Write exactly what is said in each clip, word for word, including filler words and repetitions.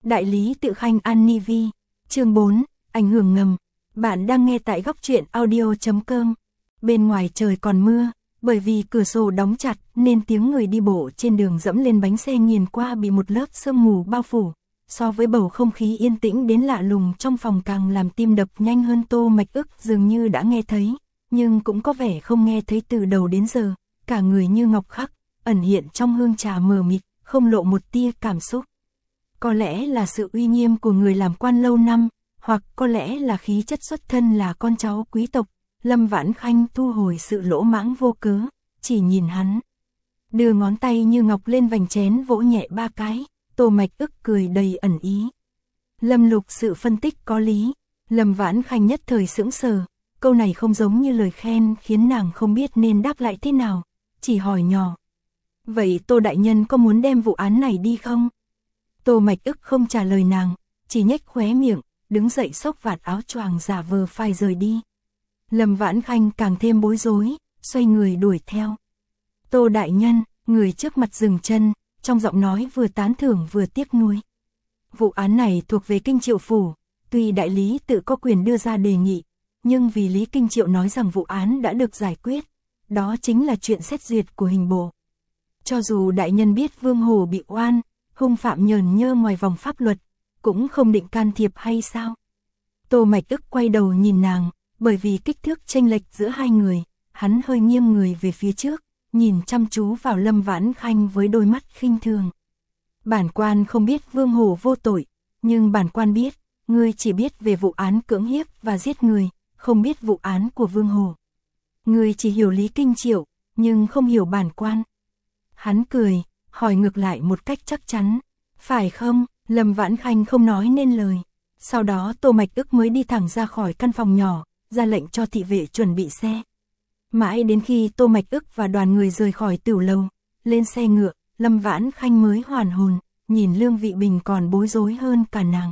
Đại lý tự khanh An Ni Vi, chương bốn, ảnh hưởng ngầm. Bạn đang nghe tại góc truyện audio chấm com. Bên ngoài trời còn mưa, bởi vì cửa sổ đóng chặt nên tiếng người đi bộ trên đường dẫm lên bánh xe nghiền qua bị một lớp sương mù bao phủ. So với bầu không khí yên tĩnh đến lạ lùng trong phòng càng làm tim đập nhanh hơn. Tô Mạch Ức dường như đã nghe thấy, nhưng cũng có vẻ không nghe thấy từ đầu đến giờ, cả người như ngọc khắc, ẩn hiện trong hương trà mờ mịt, không lộ một tia cảm xúc. Có lẽ là sự uy nghiêm của người làm quan lâu năm, hoặc có lẽ là khí chất xuất thân là con cháu quý tộc. Lâm Vãn Khanh thu hồi sự lỗ mãng vô cớ, chỉ nhìn hắn, đưa ngón tay như ngọc lên vành chén vỗ nhẹ ba cái. Tô Mạch Ức cười đầy ẩn ý. Lâm Lục sự phân tích có lý. Lâm Vãn Khanh nhất thời sững sờ, câu này không giống như lời khen khiến nàng không biết nên đáp lại thế nào, chỉ hỏi nhỏ. Vậy Tô đại nhân có muốn đem vụ án này đi không? Tô Mạch Ức không trả lời nàng, chỉ nhếch khóe miệng, đứng dậy xốc vạt áo choàng giả vờ phải rời đi. Lâm Vãn Khanh càng thêm bối rối, xoay người đuổi theo. Tô đại nhân, người trước mặt dừng chân, trong giọng nói vừa tán thưởng vừa tiếc nuối. Vụ án này thuộc về Kinh Triệu phủ, tuy đại lý tự có quyền đưa ra đề nghị, nhưng vì Lý Kinh Triệu nói rằng vụ án đã được giải quyết, đó chính là chuyện xét duyệt của hình bộ. Cho dù đại nhân biết Vương Hồ bị oan, hung phạm nhờn nhơ ngoài vòng pháp luật, cũng không định can thiệp hay sao? Tô Mạch Ức quay đầu nhìn nàng, bởi vì kích thước chênh lệch giữa hai người, hắn hơi nghiêng người về phía trước, nhìn chăm chú vào Lâm Vãn Khanh với đôi mắt khinh thường. Bản quan không biết Vương Hồ vô tội, nhưng bản quan biết, ngươi chỉ biết về vụ án cưỡng hiếp và giết người, không biết vụ án của Vương Hồ. Ngươi chỉ hiểu Lý Kinh Triệu, nhưng không hiểu bản quan. Hắn cười, hỏi ngược lại một cách chắc chắn. Phải không? Lâm Vãn Khanh không nói nên lời. Sau đó Tô Mạch Ức mới đi thẳng ra khỏi căn phòng nhỏ, ra lệnh cho thị vệ chuẩn bị xe. Mãi đến khi Tô Mạch Ức và đoàn người rời khỏi tửu lầu, lên xe ngựa, Lâm Vãn Khanh mới hoàn hồn, nhìn Lương Vị Bình còn bối rối hơn cả nàng.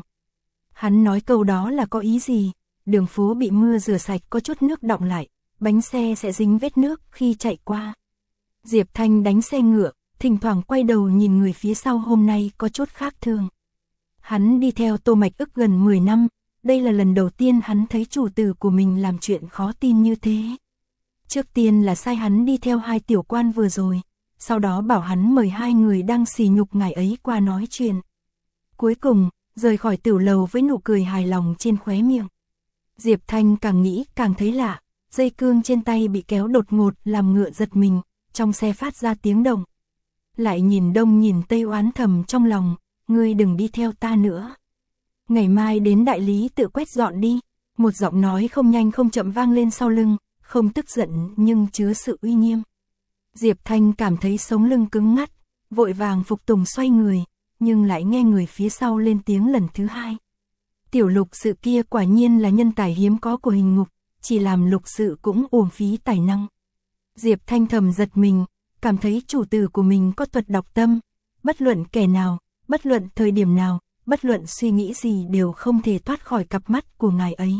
Hắn nói câu đó là có ý gì? Đường phố bị mưa rửa sạch có chút nước đọng lại, bánh xe sẽ dính vết nước khi chạy qua. Diệp Thanh đánh xe ngựa, thỉnh thoảng quay đầu nhìn người phía sau hôm nay có chút khác thường. Hắn đi theo Tô Mạch Ức gần mười năm, đây là lần đầu tiên hắn thấy chủ tử của mình làm chuyện khó tin như thế. Trước tiên là sai hắn đi theo hai tiểu quan vừa rồi, sau đó bảo hắn mời hai người đang sỉ nhục ngài ấy qua nói chuyện. Cuối cùng, rời khỏi tửu lầu với nụ cười hài lòng trên khóe miệng. Diệp Thanh càng nghĩ càng thấy lạ, dây cương trên tay bị kéo đột ngột làm ngựa giật mình, trong xe phát ra tiếng động. Lại nhìn đông nhìn tây oán thầm trong lòng, ngươi đừng đi theo ta nữa. Ngày mai đến đại lý tự quét dọn đi, một giọng nói không nhanh không chậm vang lên sau lưng, không tức giận nhưng chứa sự uy nghiêm. Diệp Thanh cảm thấy sống lưng cứng ngắt, vội vàng phục tùng xoay người, nhưng lại nghe người phía sau lên tiếng lần thứ hai. Tiểu Lục sự kia quả nhiên là nhân tài hiếm có của hình ngục, chỉ làm lục sự cũng uổng phí tài năng. Diệp Thanh thầm giật mình, cảm thấy chủ tử của mình có thuật đọc tâm, bất luận kẻ nào, bất luận thời điểm nào, bất luận suy nghĩ gì đều không thể thoát khỏi cặp mắt của ngài ấy.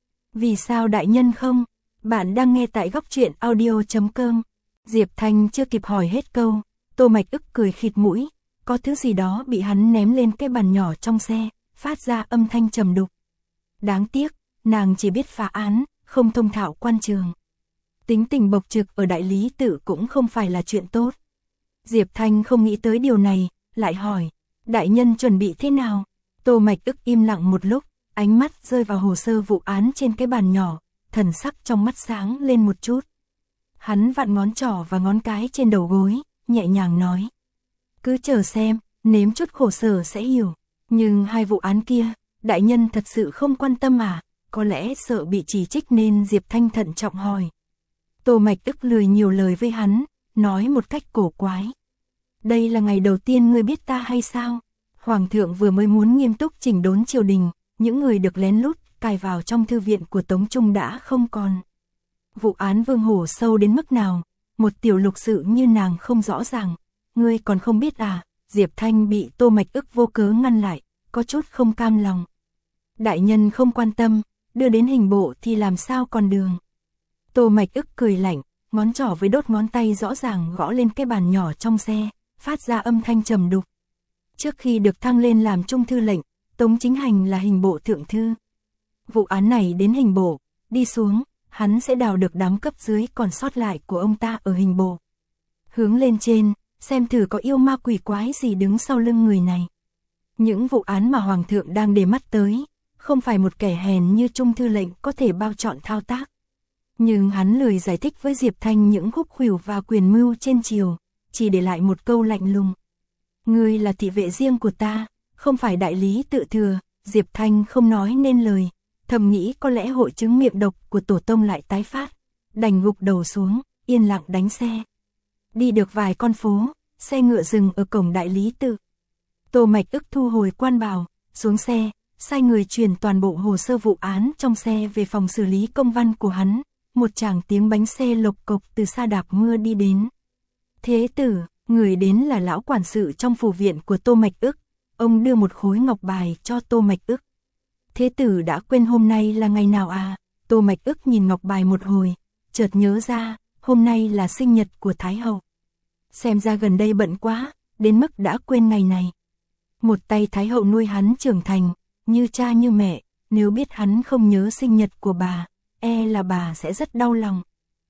Vì sao đại nhân không? Bạn đang nghe tại góc truyện audio chấm com. Diệp Thanh chưa kịp hỏi hết câu, Tô Mạch Ức cười khịt mũi, có thứ gì đó bị hắn ném lên cái bàn nhỏ trong xe, phát ra âm thanh trầm đục. Đáng tiếc, nàng chỉ biết phá án, không thông thạo quan trường. Tính tình bộc trực ở đại lý tự cũng không phải là chuyện tốt. Diệp Thanh không nghĩ tới điều này, lại hỏi, đại nhân chuẩn bị thế nào? Tô Mạch Ức im lặng một lúc, ánh mắt rơi vào hồ sơ vụ án trên cái bàn nhỏ, thần sắc trong mắt sáng lên một chút. Hắn vặn ngón trỏ và ngón cái trên đầu gối, nhẹ nhàng nói. Cứ chờ xem, nếm chút khổ sở sẽ hiểu. Nhưng hai vụ án kia, đại nhân thật sự không quan tâm à? Có lẽ sợ bị chỉ trích nên Diệp Thanh thận trọng hỏi. Tô Mạch Ức lười nhiều lời với hắn, nói một cách cổ quái. Đây là ngày đầu tiên ngươi biết ta hay sao? Hoàng thượng vừa mới muốn nghiêm túc chỉnh đốn triều đình, những người được lén lút cài vào trong thư viện của Tống Trung đã không còn. Vụ án Vương Hổ sâu đến mức nào, một tiểu lục sự như nàng không rõ ràng, ngươi còn không biết à? Diệp Thanh bị Tô Mạch Ức vô cớ ngăn lại, có chút không cam lòng. Đại nhân không quan tâm, đưa đến hình bộ thì làm sao còn đường. Tô Mạch Ức cười lạnh, ngón trỏ với đốt ngón tay rõ ràng gõ lên cái bàn nhỏ trong xe, phát ra âm thanh trầm đục. Trước khi được thăng lên làm trung thư lệnh, Tống Chính Hành là hình bộ thượng thư. Vụ án này đến hình bộ, đi xuống, hắn sẽ đào được đám cấp dưới còn sót lại của ông ta ở hình bộ. Hướng lên trên, xem thử có yêu ma quỷ quái gì đứng sau lưng người này. Những vụ án mà Hoàng thượng đang để mắt tới, không phải một kẻ hèn như trung thư lệnh có thể bao trọn thao tác. Nhưng hắn lười giải thích với Diệp Thanh những khúc khuỷu và quyền mưu trên triều, chỉ để lại một câu lạnh lùng. Ngươi là thị vệ riêng của ta, không phải đại lý tự thừa. Diệp Thanh không nói nên lời, thầm nghĩ có lẽ hội chứng miệng độc của tổ tông lại tái phát, đành gục đầu xuống, yên lặng đánh xe. Đi được vài con phố, xe ngựa dừng ở cổng đại lý tự. Tô Mạch Ức thu hồi quan bào, xuống xe, sai người truyền toàn bộ hồ sơ vụ án trong xe về phòng xử lý công văn của hắn. Một tràng tiếng bánh xe lộc cộc từ xa đạp mưa đi đến. Thế tử, người đến là lão quản sự trong phủ viện của Tô Mạch Ức. Ông đưa một khối ngọc bài cho Tô Mạch Ức. Thế tử đã quên hôm nay là ngày nào à? Tô Mạch Ức nhìn ngọc bài một hồi, chợt nhớ ra, hôm nay là sinh nhật của Thái hậu. Xem ra gần đây bận quá, đến mức đã quên ngày này. Một tay Thái hậu nuôi hắn trưởng thành, như cha như mẹ, nếu biết hắn không nhớ sinh nhật của bà, e là bà sẽ rất đau lòng.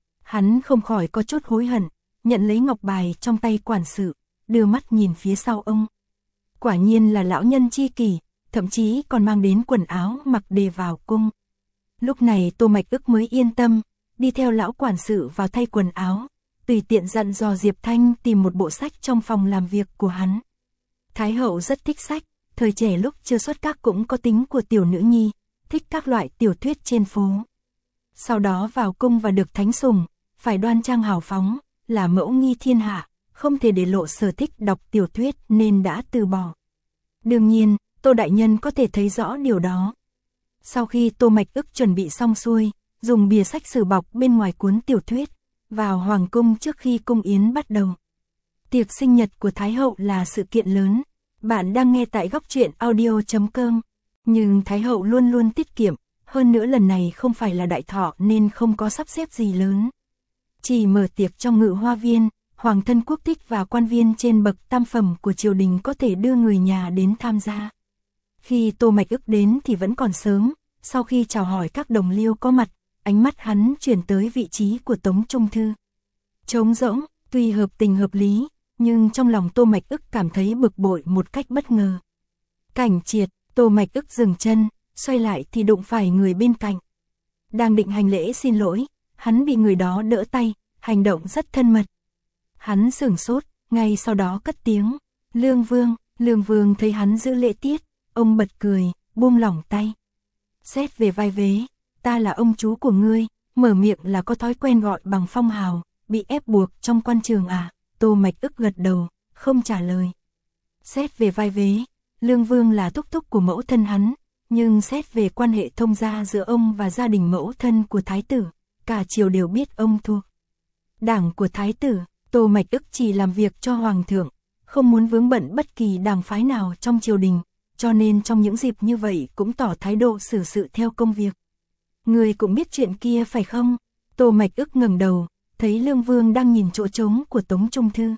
Hắn không khỏi có chút hối hận, nhận lấy ngọc bài trong tay quản sự, đưa mắt nhìn phía sau ông. Quả nhiên là lão nhân chi kỷ, thậm chí còn mang đến quần áo mặc để vào cung. Lúc này Tô Mạch Ức mới yên tâm, đi theo lão quản sự vào thay quần áo, tùy tiện dặn dò Diệp Thanh tìm một bộ sách trong phòng làm việc của hắn. Thái hậu rất thích sách, thời trẻ lúc chưa xuất các cũng có tính của tiểu nữ nhi, thích các loại tiểu thuyết trên phố. Sau đó vào cung và được thánh sủng, phải đoan trang hào phóng, là mẫu nghi thiên hạ, không thể để lộ sở thích đọc tiểu thuyết nên đã từ bỏ. Đương nhiên, Tô đại nhân có thể thấy rõ điều đó. Sau khi Tô Mạch Ức chuẩn bị xong xuôi, dùng bìa sách sử bọc bên ngoài cuốn tiểu thuyết, vào hoàng cung trước khi cung yến bắt đầu. Tiệc sinh nhật của Thái hậu là sự kiện lớn. Bạn đang nghe tại góc truyện audio chấm com. Nhưng Thái hậu luôn luôn tiết kiệm, hơn nữa lần này không phải là đại thọ nên không có sắp xếp gì lớn. Chỉ mở tiệc trong ngự hoa viên, hoàng thân quốc thích và quan viên trên bậc tam phẩm của triều đình có thể đưa người nhà đến tham gia. Khi Tô Mạch Ức đến thì vẫn còn sớm, sau khi chào hỏi các đồng liêu có mặt, ánh mắt hắn chuyển tới vị trí của Tống Trung Thư. Trống rỗng, tuy hợp tình hợp lý, nhưng trong lòng Tô Mạch Ức cảm thấy bực bội một cách bất ngờ. Cảnh triệt, Tô Mạch Ức dừng chân, xoay lại thì đụng phải người bên cạnh. Đang định hành lễ xin lỗi, hắn bị người đó đỡ tay, hành động rất thân mật. Hắn sửng sốt, ngay sau đó cất tiếng, Lương Vương. Lương Vương thấy hắn giữ lễ tiết, ông bật cười, buông lỏng tay. Xét về vai vế, ta là ông chú của ngươi, mở miệng là có thói quen gọi bằng phong hào, bị ép buộc trong quan trường à? Tô Mạch Ức gật đầu, không trả lời. Xét về vai vế, Lương Vương là thúc thúc của mẫu thân hắn, nhưng xét về quan hệ thông gia giữa ông và gia đình mẫu thân của Thái tử, cả triều đều biết ông thuộc đảng của Thái tử. Tô Mạch Ức chỉ làm việc cho Hoàng thượng, không muốn vướng bận bất kỳ đảng phái nào trong triều đình, cho nên trong những dịp như vậy cũng tỏ thái độ xử sự theo công việc. Người cũng biết chuyện kia phải không? Tô Mạch Ức ngẩng đầu, thấy Lương Vương đang nhìn chỗ trống của Tống Trung Thư.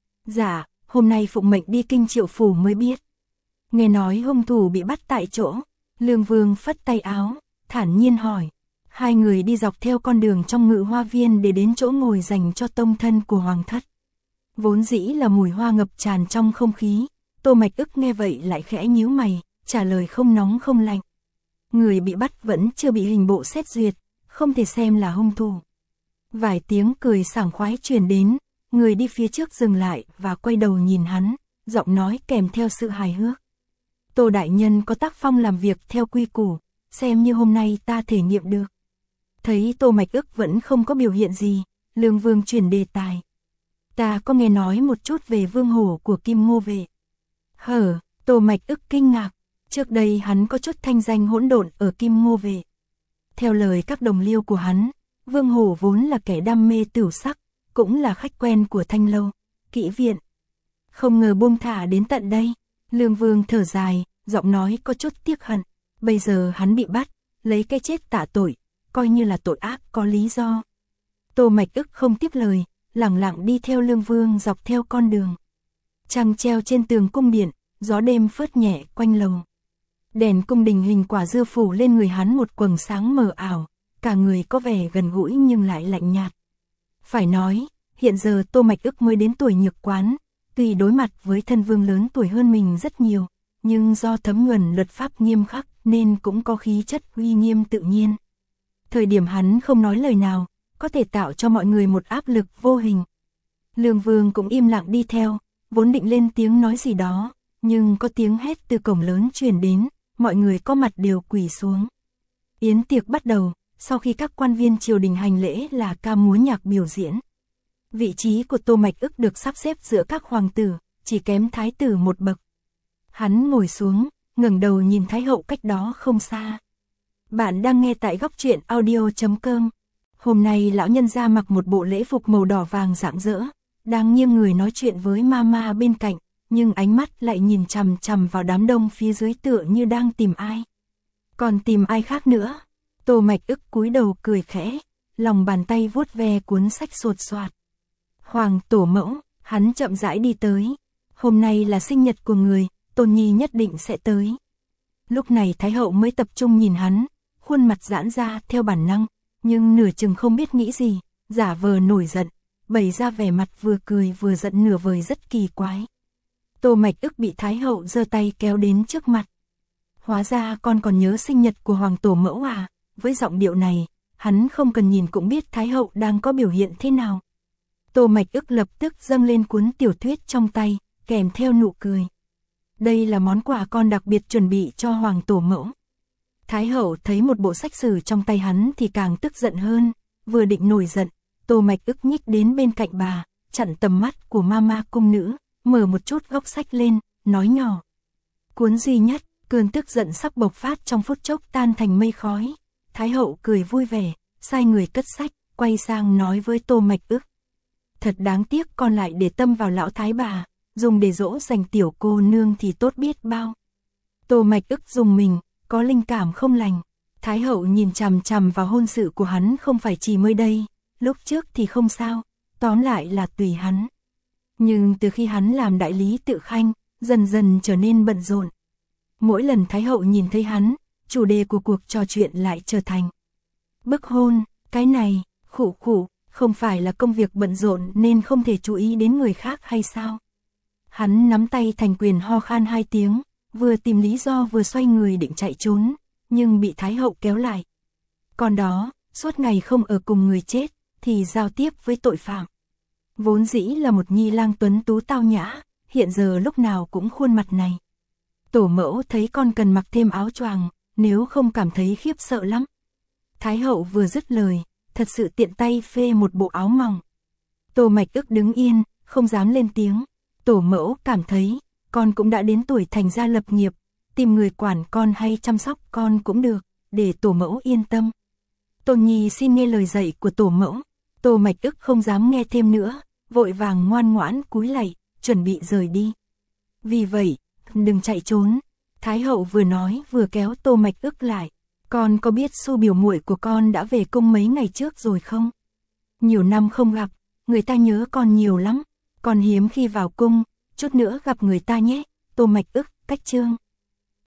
Dạ, hôm nay phụng mệnh đi kinh Triệu phủ mới biết. Nghe nói hung thủ bị bắt tại chỗ, Lương Vương phất tay áo, thản nhiên hỏi. Hai người đi dọc theo con đường trong ngự hoa viên để đến chỗ ngồi dành cho tông thân của hoàng thất. Vốn dĩ là mùi hoa ngập tràn trong không khí, Tô Mạch Ức nghe vậy lại khẽ nhíu mày, trả lời không nóng không lạnh. Người bị bắt vẫn chưa bị hình bộ xét duyệt, không thể xem là hung thủ. Vài tiếng cười sảng khoái truyền đến, người đi phía trước dừng lại và quay đầu nhìn hắn, giọng nói kèm theo sự hài hước. Tô đại nhân có tác phong làm việc theo quy củ, xem như hôm nay ta thể nghiệm được. Thấy Tô Mạch Ức vẫn không có biểu hiện gì, Lương Vương chuyển đề tài. Ta có nghe nói một chút về vương hổ của Kim Ngô Vệ. Hở, Tô Mạch Ức kinh ngạc, trước đây hắn có chút thanh danh hỗn độn ở Kim Ngô Vệ. Theo lời các đồng liêu của hắn, Vương Hổ vốn là kẻ đam mê tửu sắc, cũng là khách quen của Thanh Lâu, Kỹ Viện. Không ngờ buông thả đến tận đây. Lương Vương thở dài, giọng nói có chút tiếc hận. Bây giờ hắn bị bắt, lấy cái chết tạ tội, coi như là tội ác có lý do. Tô Mạch Ức không tiếp lời, lẳng lặng đi theo Lương Vương dọc theo con đường. Trăng treo trên tường cung điện, gió đêm phớt nhẹ quanh lầu. Đèn cung đình hình quả dưa phủ lên người hắn một quầng sáng mờ ảo, cả người có vẻ gần gũi nhưng lại lạnh nhạt. Phải nói, hiện giờ Tô Mạch Ức mới đến tuổi nhược quán, tuy đối mặt với thân vương lớn tuổi hơn mình rất nhiều, nhưng do thấm nhuần luật pháp nghiêm khắc nên cũng có khí chất uy nghiêm tự nhiên. Thời điểm hắn không nói lời nào, có thể tạo cho mọi người một áp lực vô hình. Lương Vương cũng im lặng đi theo, vốn định lên tiếng nói gì đó, nhưng có tiếng hét từ cổng lớn truyền đến, mọi người có mặt đều quỳ xuống. Yến tiệc bắt đầu, sau khi các quan viên triều đình hành lễ là ca múa nhạc biểu diễn. Vị trí của Tô Mạch Ức được sắp xếp giữa các hoàng tử, chỉ kém thái tử một bậc. Hắn ngồi xuống, ngẩng đầu nhìn thái hậu cách đó không xa. Bạn đang nghe tại góc truyện audio chấm com. Hôm nay lão nhân gia mặc một bộ lễ phục màu đỏ vàng rạng rỡ, đang nghiêng người nói chuyện với mama bên cạnh, nhưng ánh mắt lại nhìn chằm chằm vào đám đông phía dưới tựa như đang tìm ai. Còn tìm ai khác nữa? Tô Mạch Ức cúi đầu cười khẽ, lòng bàn tay vuốt ve cuốn sách sột soạt. Hoàng tổ mẫu, hắn chậm rãi đi tới. Hôm nay là sinh nhật của người, Tôn Nhi nhất định sẽ tới. Lúc này Thái hậu mới tập trung nhìn hắn, khuôn mặt giãn ra theo bản năng, nhưng nửa chừng không biết nghĩ gì, giả vờ nổi giận, bày ra vẻ mặt vừa cười vừa giận nửa vời rất kỳ quái. Tô Mạch Ức bị Thái hậu giơ tay kéo đến trước mặt. Hóa ra con còn nhớ sinh nhật của Hoàng tổ mẫu à? Với giọng điệu này, hắn không cần nhìn cũng biết Thái hậu đang có biểu hiện thế nào. Tô Mạch Ức lập tức dâng lên cuốn tiểu thuyết trong tay, kèm theo nụ cười. Đây là món quà con đặc biệt chuẩn bị cho Hoàng tổ mẫu. Thái hậu thấy một bộ sách sử trong tay hắn thì càng tức giận hơn, vừa định nổi giận, Tô Mạch Ức nhích đến bên cạnh bà, chặn tầm mắt của mama cung nữ, mở một chút góc sách lên, nói nhỏ. Cuốn duy nhất, cơn tức giận sắp bộc phát trong phút chốc tan thành mây khói. Thái hậu cười vui vẻ, sai người cất sách, quay sang nói với Tô Mạch Ức. Thật đáng tiếc con lại để tâm vào lão thái bà, dùng để dỗ dành tiểu cô nương thì tốt biết bao. Tô Mạch Ức dùng mình, có linh cảm không lành. Thái hậu nhìn chằm chằm vào hôn sự của hắn không phải chỉ mới đây, lúc trước thì không sao, tóm lại là tùy hắn. Nhưng từ khi hắn làm đại lý tự khanh, dần dần trở nên bận rộn. Mỗi lần Thái hậu nhìn thấy hắn, chủ đề của cuộc trò chuyện lại trở thành bức hôn, cái này, khụ khụ, không phải là công việc bận rộn nên không thể chú ý đến người khác hay sao? Hắn nắm tay thành quyền ho khan hai tiếng, vừa tìm lý do vừa xoay người định chạy trốn, nhưng bị Thái hậu kéo lại. Còn đó, suốt ngày không ở cùng người chết, thì giao tiếp với tội phạm. Vốn dĩ là một nhi lang tuấn tú tao nhã, hiện giờ lúc nào cũng khuôn mặt này. Tổ mẫu thấy con cần mặc thêm áo choàng, nếu không cảm thấy khiếp sợ lắm. Thái hậu vừa dứt lời, thật sự tiện tay phê một bộ áo mỏng. Tô Mạch Ức đứng yên, không dám lên tiếng. Tổ mẫu cảm thấy, con cũng đã đến tuổi thành gia lập nghiệp, tìm người quản con hay chăm sóc con cũng được, để tổ mẫu yên tâm. Tôn Nhi xin nghe lời dạy của tổ mẫu. Tô Mạch Ức không dám nghe thêm nữa, vội vàng ngoan ngoãn cúi lạy, chuẩn bị rời đi. Vì vậy, đừng chạy trốn. Thái hậu vừa nói vừa kéo Tô Mạch Ức lại. Con có biết Su biểu muội của con đã về cung mấy ngày trước rồi không? Nhiều năm không gặp, người ta nhớ con nhiều lắm. Con hiếm khi vào cung, chút nữa gặp người ta nhé. Tô Mạch Ức, cách chương.